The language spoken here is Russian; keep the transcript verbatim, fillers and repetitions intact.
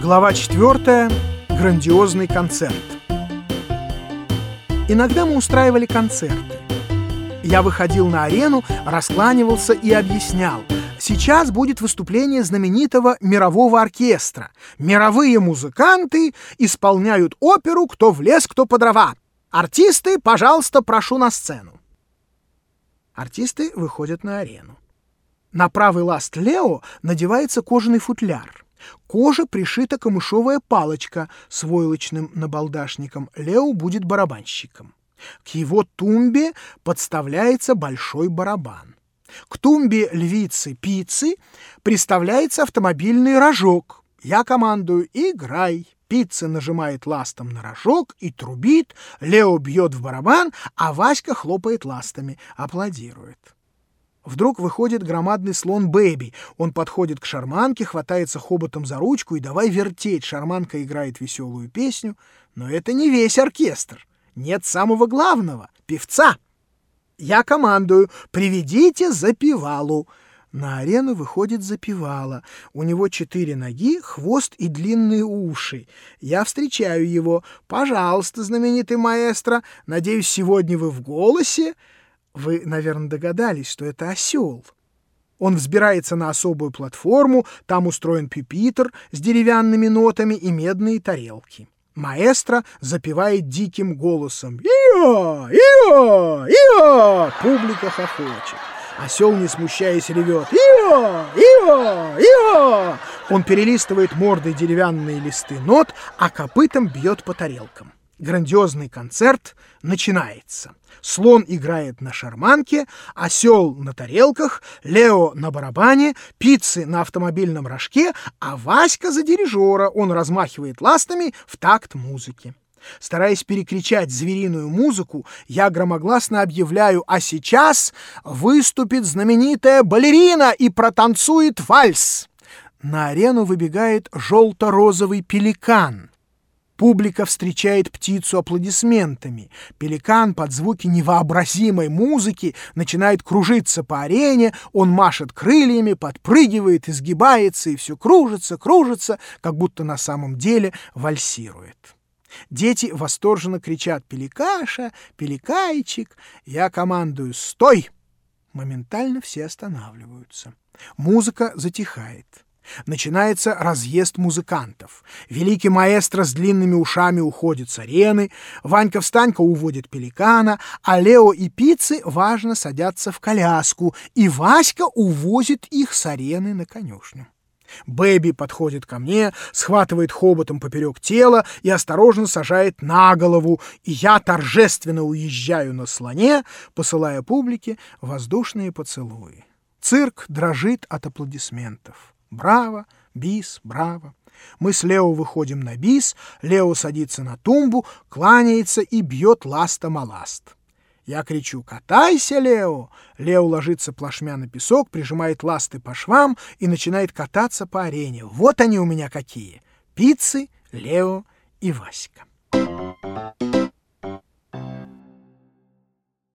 Глава четвертая. Грандиозный концерт. Иногда мы устраивали концерты. Я выходил на арену, раскланивался и объяснял: сейчас будет выступление знаменитого мирового оркестра. Мировые музыканты исполняют оперу «Кто в лес, кто по дрова». Артисты, пожалуйста, прошу на сцену. Артисты выходят на арену. На правый ласт Лео надевается кожаный футляр. К коже пришита камышовая палочка с войлочным набалдашником. Лео будет барабанщиком. К его тумбе подставляется большой барабан. К тумбе львицы Пиццы приставляется автомобильный рожок. Я командую: играй. Пицца нажимает ластом на рожок и трубит. Лео бьет в барабан, а Васька хлопает ластами, аплодирует. Вдруг выходит громадный слон Бэби. Он подходит к шарманке, хватается хоботом за ручку и давай вертеть. Шарманка играет веселую песню. Но это не весь оркестр. Нет самого главного — певца. Я командую: приведите запевалу. На арену выходит запевала. У него четыре ноги, хвост и длинные уши. Я встречаю его. Пожалуйста, знаменитый маэстро, надеюсь, сегодня вы в голосе. Вы, наверное, догадались, что это осел. Он взбирается на особую платформу, там устроен пюпитр с деревянными нотами и медные тарелки. Маэстро запевает диким голосом: «Ио! Ио! Ио!» Публика хохочет. Осел, не смущаясь, ревет: «Ио! Ио! Ио!» Он перелистывает мордой деревянные листы нот, а копытом бьет по тарелкам. Грандиозный концерт начинается. Слон играет на шарманке, осел на тарелках, Лео на барабане, Пиццы на автомобильном рожке, а Васька за дирижера. Он размахивает ластами в такт музыки. Стараясь перекричать звериную музыку, я громогласно объявляю: а сейчас выступит знаменитая балерина и протанцует вальс. На арену выбегает желто-розовый пеликан. Публика встречает птицу аплодисментами. Пеликан под звуки невообразимой музыки начинает кружиться по арене, он машет крыльями, подпрыгивает, изгибается и все кружится, кружится, как будто на самом деле вальсирует. Дети восторженно кричат: «Пеликаша! Пеликайчик!» Я командую: «Стой!» Моментально все останавливаются. Музыка затихает. Начинается разъезд музыкантов. Великий маэстро с длинными ушами уходит с арены, Ванька-встанька уводит пеликана, а Лео и Пиццы важно садятся в коляску, и Васька увозит их с арены на конюшню. Бэби подходит ко мне, схватывает хоботом поперек тела и осторожно сажает на голову, и я торжественно уезжаю на слоне, посылая публике воздушные поцелуи. Цирк дрожит от аплодисментов. Браво, бис, браво. Мы с Лео выходим на бис, Лео садится на тумбу, кланяется и бьет ластом о ласт. Я кричу: «Катайся, Лео!» Лео ложится плашмя на песок, прижимает ласты по швам и начинает кататься по арене. Вот они у меня какие: Пиццы, Лео и Васька.